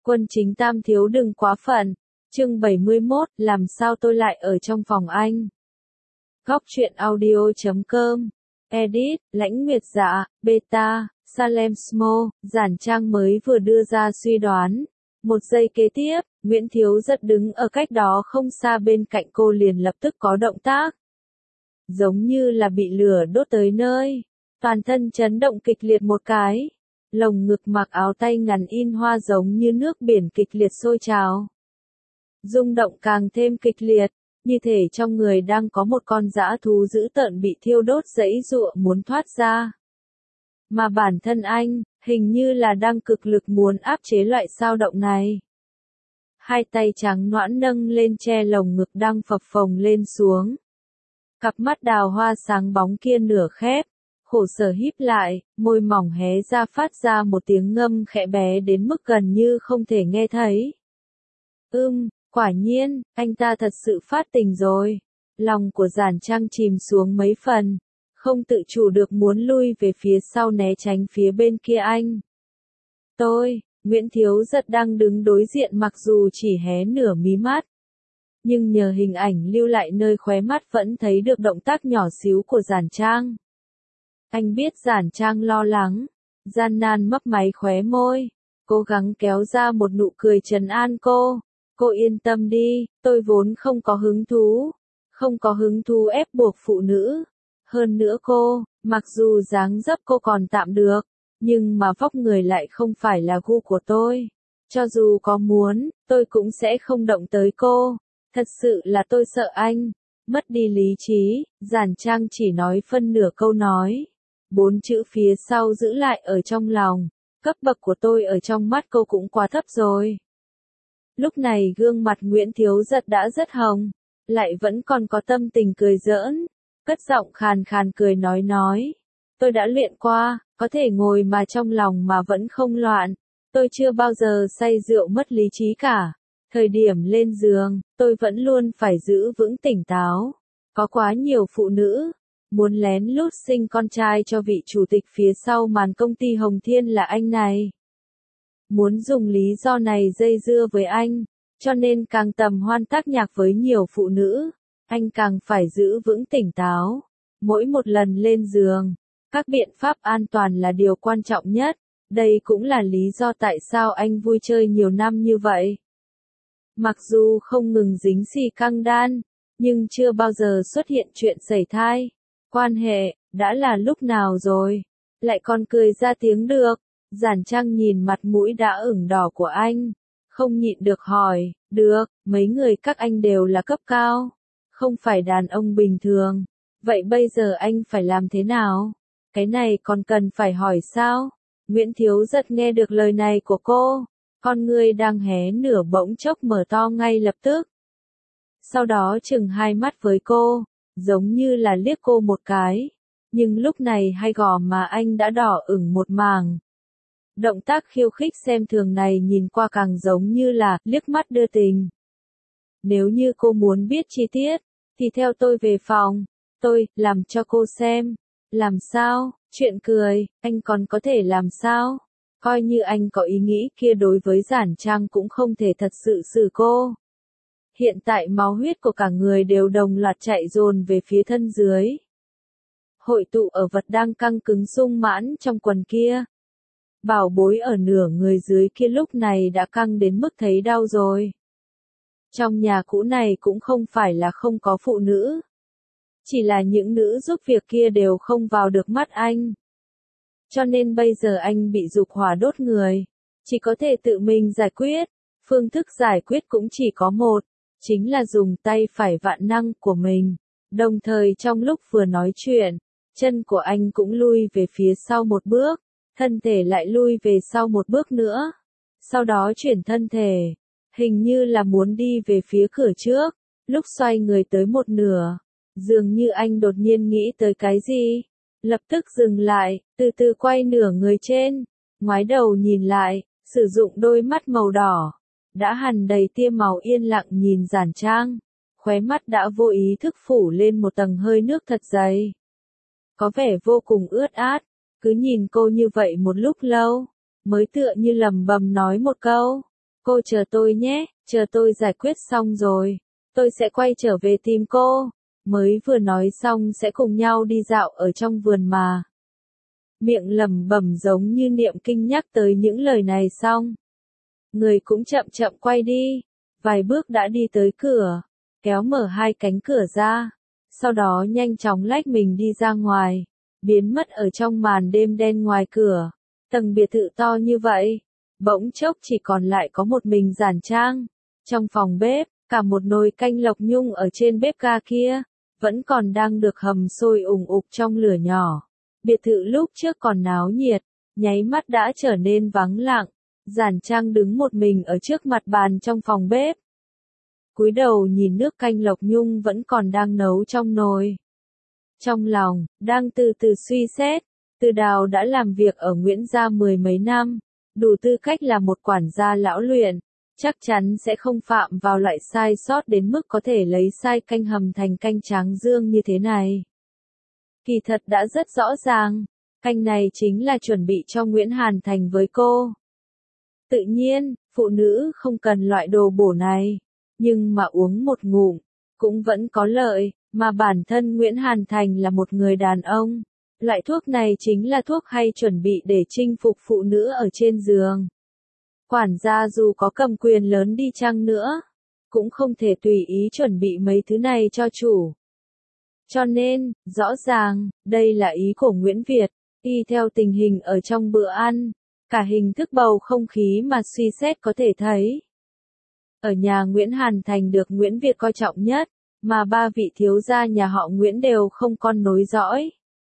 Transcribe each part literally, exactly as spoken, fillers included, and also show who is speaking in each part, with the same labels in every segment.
Speaker 1: Quân chính tam thiếu đừng quá phận. Chương bảy mươi mốt, làm sao tôi lại ở trong phòng anh? Góc truyện audio chấm com. Edit, Lãnh Nguyệt Dạ, Beta, Salem Smo, Giản Trang mới vừa đưa ra suy đoán. Một giây kế tiếp, Nguyễn Thiếu Giật đứng ở cách đó không xa bên cạnh cô liền lập tức có động tác. Giống như là bị lửa đốt tới nơi. Toàn thân chấn động kịch liệt một cái. Lồng ngực mặc áo tay ngắn in hoa giống như nước biển kịch liệt sôi trào. Rung động càng thêm kịch liệt, như thể trong người đang có một con dã thú dữ tợn bị thiêu đốt giãy giụa muốn thoát ra. Mà bản thân anh, hình như là đang cực lực muốn áp chế loại dao động này. Hai tay trắng nõn nâng lên che lồng ngực đang phập phồng lên xuống. Cặp mắt đào hoa sáng bóng kia nửa khép, khổ sở híp lại, môi mỏng hé ra phát ra một tiếng ngâm khẽ bé đến mức gần như không thể nghe thấy. Ưm, quả nhiên, anh ta thật sự phát tình rồi. Lòng của Giản Trang chìm xuống mấy phần, không tự chủ được muốn lui về phía sau né tránh phía bên kia anh. Tôi, Nguyễn Thiếu Giật đang đứng đối diện mặc dù chỉ hé nửa mí mắt. Nhưng nhờ hình ảnh lưu lại nơi khóe mắt vẫn thấy được động tác nhỏ xíu của Giản Trang. Anh biết Giản Trang lo lắng, gian nan mấp máy khóe môi, cố gắng kéo ra một nụ cười trấn an cô. Cô yên tâm đi, tôi vốn không có hứng thú, không có hứng thú ép buộc phụ nữ. Hơn nữa cô, mặc dù dáng dấp cô còn tạm được, nhưng mà vóc người lại không phải là gu của tôi. Cho dù có muốn, tôi cũng sẽ không động tới cô. Thật sự là tôi sợ anh mất đi lý trí. Giản Trang chỉ nói phân nửa câu nói. Bốn chữ phía sau giữ lại ở trong lòng. Cấp bậc của tôi ở trong mắt cô cũng quá thấp rồi. Lúc này gương mặt Nguyễn Thiếu Giật đã rất hồng, lại vẫn còn có tâm tình cười giỡn, cất giọng khàn khàn cười nói nói. Tôi đã luyện qua, có thể ngồi mà trong lòng mà vẫn không loạn. Tôi chưa bao giờ say rượu mất lý trí cả. Thời điểm lên giường, tôi vẫn luôn phải giữ vững tỉnh táo. Có quá nhiều phụ nữ muốn lén lút sinh con trai cho vị chủ tịch phía sau màn công ty Hồng Thiên là anh này. Muốn dùng lý do này dây dưa với anh, cho nên càng tầm hoan tác nhạc với nhiều phụ nữ, anh càng phải giữ vững tỉnh táo. Mỗi một lần lên giường, các biện pháp an toàn là điều quan trọng nhất, đây cũng là lý do tại sao anh vui chơi nhiều năm như vậy. Mặc dù không ngừng dính xì căng đan, nhưng chưa bao giờ xuất hiện chuyện sẩy thai. Quan hệ, đã là lúc nào rồi, lại còn cười ra tiếng được. Giản Trang nhìn mặt mũi đã ửng đỏ của anh, không nhịn được hỏi, được, mấy người các anh đều là cấp cao, không phải đàn ông bình thường, vậy bây giờ anh phải làm thế nào? Cái này còn cần phải hỏi sao? Nguyễn Thiếu Giật nghe được lời này của cô, con người đang hé nửa bỗng chốc mở to ngay lập tức. Sau đó chừng hai mắt với cô, giống như là liếc cô một cái, nhưng lúc này hai gò má anh đã đỏ ửng một mảng. Động tác khiêu khích xem thường này nhìn qua càng giống như là liếc mắt đưa tình. Nếu như cô muốn biết chi tiết, thì theo tôi về phòng, tôi làm cho cô xem. Làm sao? Chuyện cười, anh còn có thể làm sao? Coi như anh có ý nghĩ kia đối với Giản Trang cũng không thể thật sự xử cô. Hiện tại máu huyết của cả người đều đồng loạt chạy dồn về phía thân dưới. Hội tụ ở vật đang căng cứng sung mãn trong quần kia. Bảo bối ở nửa người dưới kia lúc này đã căng đến mức thấy đau rồi. Trong nhà cũ này cũng không phải là không có phụ nữ. Chỉ là những nữ giúp việc kia đều không vào được mắt anh. Cho nên bây giờ anh bị dục hỏa đốt người. Chỉ có thể tự mình giải quyết. Phương thức giải quyết cũng chỉ có một. Chính là dùng tay phải vạn năng của mình. Đồng thời trong lúc vừa nói chuyện, chân của anh cũng lui về phía sau một bước. Thân thể lại lui về sau một bước nữa. Sau đó chuyển thân thể. Hình như là muốn đi về phía cửa trước. Lúc xoay người tới một nửa. Dường như anh đột nhiên nghĩ tới cái gì. Lập tức dừng lại, từ từ quay nửa người trên. Ngoái đầu nhìn lại, sử dụng đôi mắt màu đỏ. Đã hằn đầy tia màu yên lặng nhìn Giản Trang. Khóe mắt đã vô ý thức phủ lên một tầng hơi nước thật dày. Có vẻ vô cùng ướt át. Cứ nhìn cô như vậy một lúc lâu, mới tựa như lẩm bẩm nói một câu, Cô chờ tôi nhé, chờ tôi giải quyết xong rồi. Tôi sẽ quay trở về tìm cô. Mới vừa nói xong sẽ cùng nhau đi dạo ở trong vườn mà. Miệng lẩm bẩm giống như niệm kinh nhắc tới những lời này xong. Người cũng chậm chậm quay đi. Vài bước đã đi tới cửa. Kéo mở hai cánh cửa ra. Sau đó nhanh chóng lách mình đi ra ngoài. Biến mất ở trong màn đêm đen ngoài cửa. Tầng biệt thự to như vậy. Bỗng chốc chỉ còn lại có một mình Giản Trang. Trong phòng bếp, cả một nồi canh lộc nhung ở trên bếp ga kia, vẫn còn đang được hầm sôi ủng ục trong lửa nhỏ. Biệt thự lúc trước còn náo nhiệt, nháy mắt đã trở nên vắng lặng. Giản Trang đứng một mình ở trước mặt bàn trong phòng bếp. Cúi đầu nhìn nước canh lộc nhung vẫn còn đang nấu trong nồi. Trong lòng, đang từ từ suy xét, Từ Đào đã làm việc ở Nguyễn gia mười mấy năm, đủ tư cách là một quản gia lão luyện, chắc chắn sẽ không phạm vào loại sai sót đến mức có thể lấy sai canh hầm thành canh tráng dương như thế này. Kỳ thật đã rất rõ ràng, canh này chính là chuẩn bị cho Nguyễn Hàn Thành với cô. Tự nhiên, phụ nữ không cần loại đồ bổ này, nhưng mà uống một ngụm, cũng vẫn có lợi, mà bản thân Nguyễn Hàn Thành là một người đàn ông. Loại thuốc này chính là thuốc hay chuẩn bị để chinh phục phụ nữ ở trên giường. Quản gia dù có cầm quyền lớn đi chăng nữa, cũng không thể tùy ý chuẩn bị mấy thứ này cho chủ. Cho nên, rõ ràng, đây là ý của Nguyễn Việt, y theo tình hình ở trong bữa ăn, cả hình thức bầu không khí mà suy xét có thể thấy. Ở nhà Nguyễn Hàn Thành được Nguyễn Việt coi trọng nhất, mà ba vị thiếu gia nhà họ Nguyễn đều không con nối dõi.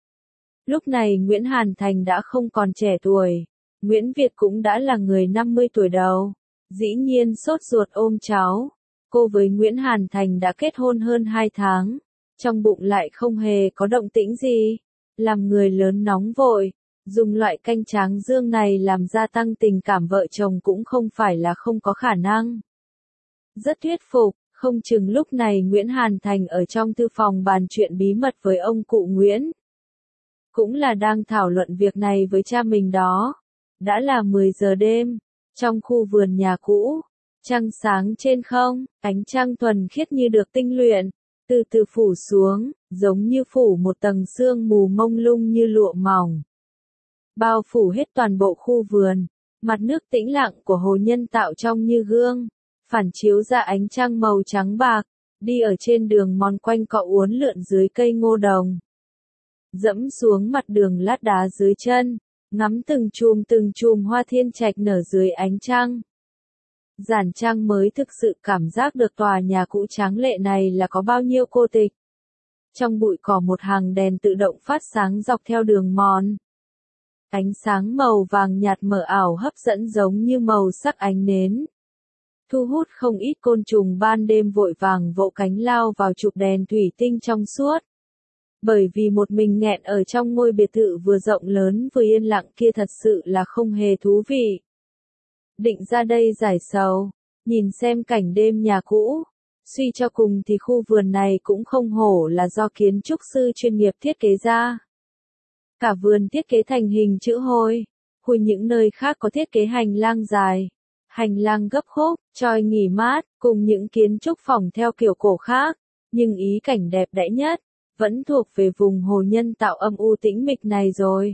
Speaker 1: Lúc này Nguyễn Hàn Thành đã không còn trẻ tuổi, Nguyễn Việt cũng đã là người năm mươi tuổi đầu, dĩ nhiên sốt ruột ôm cháu. Cô với Nguyễn Hàn Thành đã kết hôn hơn hai tháng, trong bụng lại không hề có động tĩnh gì, làm người lớn nóng vội, dùng loại canh tráng dương này làm gia tăng tình cảm vợ chồng cũng không phải là không có khả năng. Rất thuyết phục, không chừng lúc này Nguyễn Hàn Thành ở trong thư phòng bàn chuyện bí mật với ông cụ Nguyễn. Cũng là đang thảo luận việc này với cha mình đó. Đã là mười giờ đêm, trong khu vườn nhà cũ, trăng sáng trên không, ánh trăng thuần khiết như được tinh luyện, từ từ phủ xuống, giống như phủ một tầng sương mù mông lung như lụa mỏng. Bao phủ hết toàn bộ khu vườn, mặt nước tĩnh lặng của hồ nhân tạo trong như gương, phản chiếu ra ánh trăng màu trắng bạc, đi ở trên đường mòn quanh cọ uốn lượn dưới cây ngô đồng. Dẫm xuống mặt đường lát đá dưới chân, ngắm từng chùm từng chùm hoa thiên trạch nở dưới ánh trăng. Giản Trang mới thực sự cảm giác được tòa nhà cũ tráng lệ này là có bao nhiêu cô tịch. Trong bụi cỏ một hàng đèn tự động phát sáng dọc theo đường mòn. Ánh sáng màu vàng nhạt mờ ảo hấp dẫn giống như màu sắc ánh nến. Thu hút không ít côn trùng ban đêm vội vàng vỗ cánh lao vào chụp đèn thủy tinh trong suốt. Bởi vì một mình nghẹn ở trong ngôi biệt thự vừa rộng lớn vừa yên lặng kia thật sự là không hề thú vị. Định ra đây giải sầu, nhìn xem cảnh đêm nhà cũ, suy cho cùng thì khu vườn này cũng không hổ là do kiến trúc sư chuyên nghiệp thiết kế ra. Cả vườn thiết kế thành hình chữ hôi, hồi những nơi khác có thiết kế hành lang dài, hành lang gấp khúc, chòi nghỉ mát, cùng những kiến trúc phỏng theo kiểu cổ khác, nhưng ý cảnh đẹp đẽ nhất, vẫn thuộc về vùng hồ nhân tạo âm u tĩnh mịch này rồi.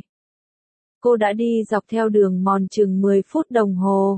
Speaker 1: Cô đã đi dọc theo đường mòn chừng mười phút đồng hồ.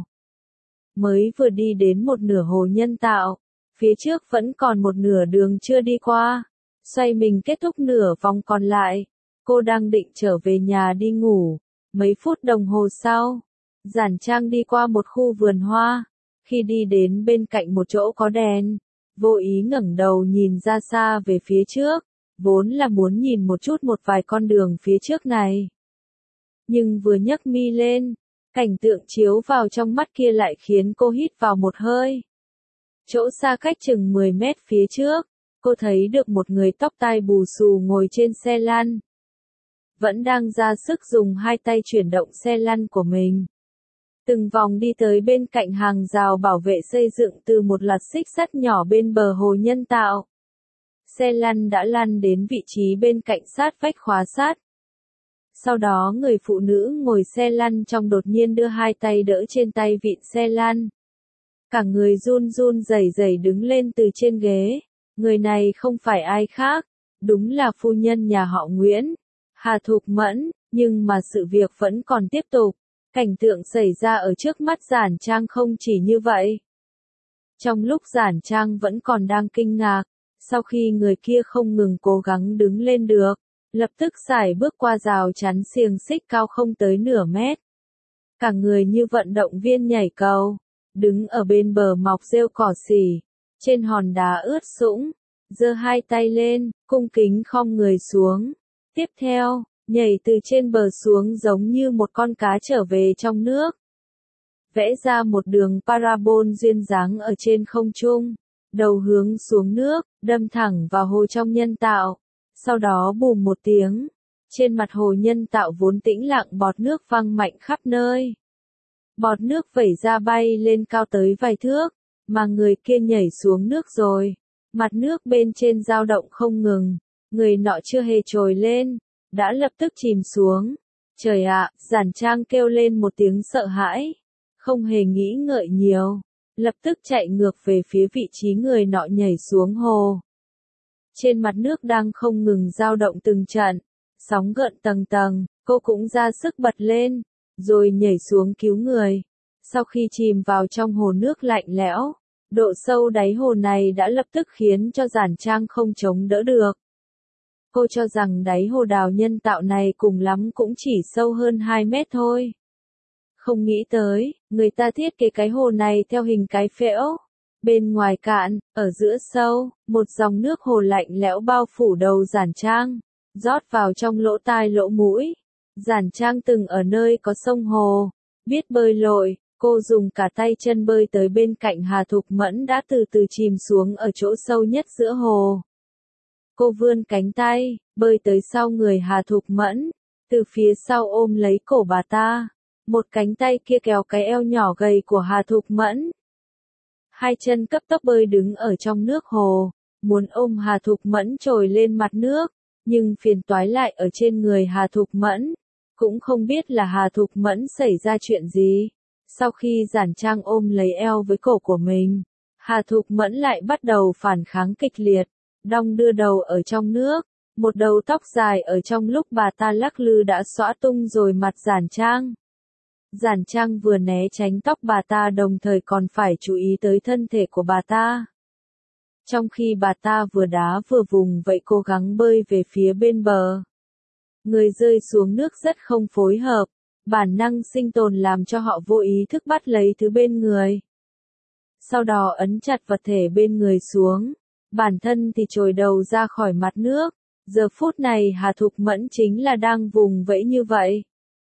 Speaker 1: Mới vừa đi đến một nửa hồ nhân tạo, phía trước vẫn còn một nửa đường chưa đi qua. Xoay mình kết thúc nửa vòng còn lại, cô đang định trở về nhà đi ngủ. Mấy phút đồng hồ sau, Giản Trang đi qua một khu vườn hoa. Khi đi đến bên cạnh một chỗ có đèn, vô ý ngẩng đầu nhìn ra xa về phía trước, vốn là muốn nhìn một chút một vài con đường phía trước này. Nhưng vừa nhấc mi lên, cảnh tượng chiếu vào trong mắt kia lại khiến cô hít vào một hơi. Chỗ xa cách chừng mười mét phía trước, cô thấy được một người tóc tai bù xù ngồi trên xe lăn. Vẫn đang ra sức dùng hai tay chuyển động xe lăn của mình. Từng vòng đi tới bên cạnh hàng rào bảo vệ xây dựng từ một loạt xích sắt nhỏ bên bờ hồ nhân tạo. Xe lăn đã lăn đến vị trí bên cạnh sát vách khóa sát. Sau đó người phụ nữ ngồi xe lăn trong đột nhiên đưa hai tay đỡ trên tay vịn xe lăn. Cả người run run rẩy rẩy đứng lên từ trên ghế. Người này không phải ai khác, đúng là phu nhân nhà họ Nguyễn, Hà Thục Mẫn, nhưng mà sự việc vẫn còn tiếp tục. Cảnh tượng xảy ra ở trước mắt Giản Trang không chỉ như vậy. Trong lúc Giản Trang vẫn còn đang kinh ngạc, sau khi người kia không ngừng cố gắng đứng lên được, lập tức sải bước qua rào chắn xiềng xích cao không tới nửa mét. Cả người như vận động viên nhảy cầu, đứng ở bên bờ mọc rêu cỏ xỉ, trên hòn đá ướt sũng, giơ hai tay lên, cung kính khom người xuống. Tiếp theo, nhảy từ trên bờ xuống giống như một con cá trở về trong nước. Vẽ ra một đường parabol duyên dáng ở trên không trung, đầu hướng xuống nước, đâm thẳng vào hồ trong nhân tạo. Sau đó bùm một tiếng, trên mặt hồ nhân tạo vốn tĩnh lặng bọt nước văng mạnh khắp nơi. Bọt nước vẩy ra bay lên cao tới vài thước, mà người kia nhảy xuống nước rồi. Mặt nước bên trên dao động không ngừng, người nọ chưa hề trồi lên, đã lập tức chìm xuống. Trời ạ, Giản Trang kêu lên một tiếng sợ hãi, không hề nghĩ ngợi nhiều, lập tức chạy ngược về phía vị trí người nọ nhảy xuống hồ. Trên mặt nước đang không ngừng dao động từng trận, sóng gợn tầng tầng, cô cũng ra sức bật lên, rồi nhảy xuống cứu người. Sau khi chìm vào trong hồ nước lạnh lẽo, độ sâu đáy hồ này đã lập tức khiến cho Giản Trang không chống đỡ được. Cô cho rằng đáy hồ đào nhân tạo này cùng lắm cũng chỉ sâu hơn hai mét thôi. Không nghĩ tới, người ta thiết kế cái hồ này theo hình cái phễu. Bên ngoài cạn, ở giữa sâu, một dòng nước hồ lạnh lẽo bao phủ đầu Giản Trang, rót vào trong lỗ tai lỗ mũi. Giản Trang từng ở nơi có sông hồ, biết bơi lội, cô dùng cả tay chân bơi tới bên cạnh Hà Thục Mẫn đã từ từ chìm xuống ở chỗ sâu nhất giữa hồ. Cô vươn cánh tay, bơi tới sau người Hà Thục Mẫn, từ phía sau ôm lấy cổ bà ta. Một cánh tay kia kéo cái eo nhỏ gầy của Hà Thục Mẫn. Hai chân cấp tốc bơi đứng ở trong nước hồ, muốn ôm Hà Thục Mẫn trồi lên mặt nước, nhưng phiền toái lại ở trên người Hà Thục Mẫn. Cũng không biết là Hà Thục Mẫn xảy ra chuyện gì. Sau khi Giản Trang ôm lấy eo với cổ của mình, Hà Thục Mẫn lại bắt đầu phản kháng kịch liệt, đong đưa đầu ở trong nước, một đầu tóc dài ở trong lúc bà ta lắc lư đã xõa tung rồi mặt Giản Trang. Giản Trang vừa né tránh tóc bà ta đồng thời còn phải chú ý tới thân thể của bà ta. Trong khi bà ta vừa đá vừa vùng vẫy cố gắng bơi về phía bên bờ. Người rơi xuống nước rất không phối hợp, bản năng sinh tồn làm cho họ vô ý thức bắt lấy thứ bên người. Sau đó ấn chặt vật thể bên người xuống, bản thân thì trồi đầu ra khỏi mặt nước. Giờ phút này Hà Thục Mẫn chính là đang vùng vẫy như vậy.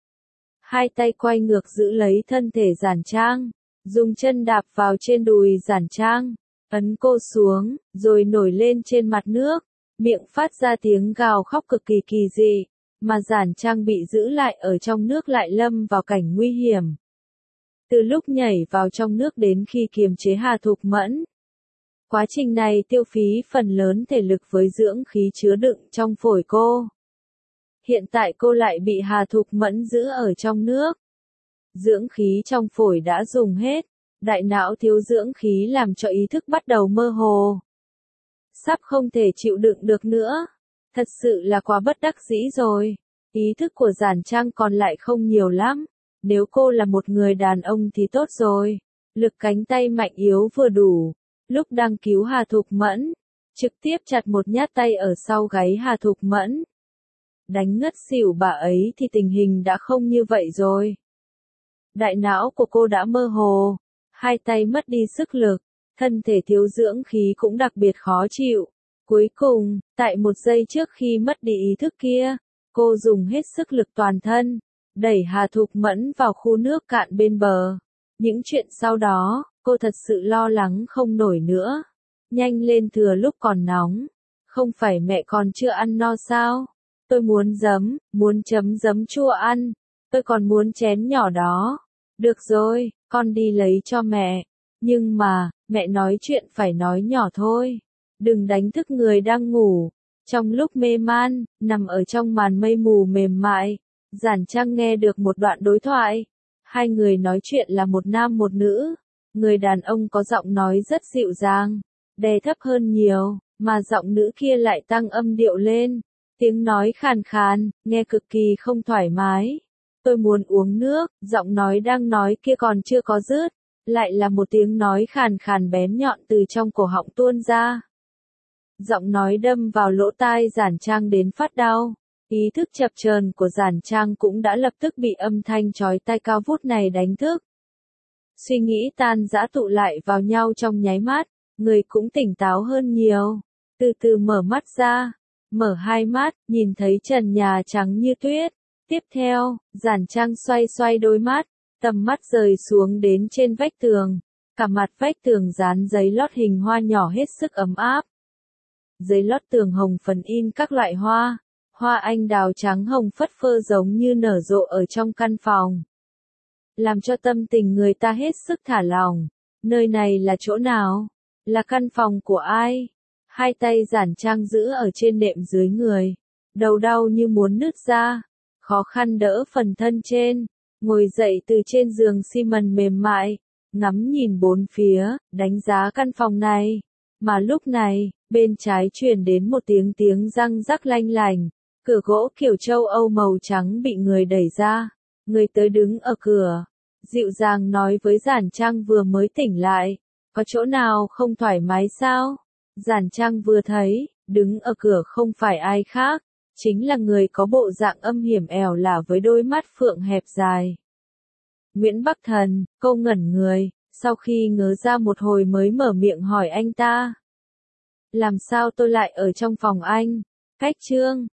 Speaker 1: Hai tay quay ngược giữ lấy thân thể Giản Trang, dùng chân đạp vào trên đùi Giản Trang, ấn cô xuống, rồi nổi lên trên mặt nước, miệng phát ra tiếng gào khóc cực kỳ kỳ dị, mà Giản Trang bị giữ lại ở trong nước lại lâm vào cảnh nguy hiểm. Từ lúc nhảy vào trong nước đến khi kiềm chế Hà Thục Mẫn, quá trình này tiêu phí phần lớn thể lực với dưỡng khí chứa đựng trong phổi cô. Hiện tại cô lại bị Hà Thục Mẫn giữ ở trong nước. Dưỡng khí trong phổi đã dùng hết, đại não thiếu dưỡng khí làm cho ý thức bắt đầu mơ hồ. Sắp không thể chịu đựng được nữa. Thật sự là quá bất đắc dĩ rồi. Ý thức của Giản Trang còn lại không nhiều lắm. Nếu cô là một người đàn ông thì tốt rồi. Lực cánh tay mạnh yếu vừa đủ. Lúc đang cứu Hà Thục Mẫn, trực tiếp chặt một nhát tay ở sau gáy Hà Thục Mẫn. Đánh ngất xỉu bà ấy thì tình hình đã không như vậy rồi. Đại não của cô đã mơ hồ, hai tay mất đi sức lực, thân thể thiếu dưỡng khí cũng đặc biệt khó chịu. Cuối cùng, tại một giây trước khi mất đi ý thức kia, cô dùng hết sức lực toàn thân, đẩy Hà Thục Mẫn vào khu nước cạn bên bờ. Những chuyện sau đó, cô thật sự lo lắng không nổi nữa. Nhanh lên thừa lúc còn nóng. Không phải mẹ còn chưa ăn no sao? Tôi muốn giấm, muốn chấm giấm chua ăn. Tôi còn muốn chén nhỏ đó. Được rồi, con đi lấy cho mẹ. Nhưng mà, mẹ nói chuyện phải nói nhỏ thôi. Đừng đánh thức người đang ngủ. Trong lúc mê man, nằm ở trong màn mây mù mềm mại, Giản Trang nghe được một đoạn đối thoại. Hai người nói chuyện là một nam một nữ. Người đàn ông có giọng nói rất dịu dàng, đè thấp hơn nhiều, mà giọng nữ kia lại tăng âm điệu lên. Tiếng nói khàn khàn, nghe cực kỳ không thoải mái. Tôi muốn uống nước, giọng nói đang nói kia còn chưa có dứt, lại là một tiếng nói khàn khàn bén nhọn từ trong cổ họng tuôn ra. Giọng nói đâm vào lỗ tai Giản Trang đến phát đau. Ý thức chập chờn của Giản Trang cũng đã lập tức bị âm thanh chói tai cao vút này đánh thức. Suy nghĩ tan rã tụ lại vào nhau trong nháy mắt, người cũng tỉnh táo hơn nhiều. Từ từ mở mắt ra, mở hai mắt, nhìn thấy trần nhà trắng như tuyết. Tiếp theo, Giản Trang xoay xoay đôi mắt, tầm mắt rời xuống đến trên vách tường. Cả mặt vách tường dán giấy lót hình hoa nhỏ hết sức ấm áp. Giấy lót tường hồng phần in các loại hoa, hoa anh đào trắng hồng phất phơ giống như nở rộ ở trong căn phòng. Làm cho tâm tình người ta hết sức thả lỏng. Nơi này là chỗ nào? Là căn phòng của ai? Hai tay Giản Trang giữ ở trên nệm dưới người. Đầu đau như muốn nứt ra. Khó khăn đỡ phần thân trên. Ngồi dậy từ trên giường xi mần mềm mại. Ngắm nhìn bốn phía, đánh giá căn phòng này. Mà lúc này, bên trái truyền đến một tiếng tiếng răng rắc lanh lành. Cửa gỗ kiểu châu Âu màu trắng bị người đẩy ra. Người tới đứng ở cửa. Dịu dàng nói với Giản Trang vừa mới tỉnh lại. Có chỗ nào không thoải mái sao? Giản Trang vừa thấy, đứng ở cửa không phải ai khác. Chính là người có bộ dạng âm hiểm ẻo lả với đôi mắt phượng hẹp dài. Nguyễn Bắc Thần, câu ngẩn người, sau khi ngớ ra một hồi mới mở miệng hỏi anh ta. Làm sao tôi lại ở trong phòng anh? Cách chương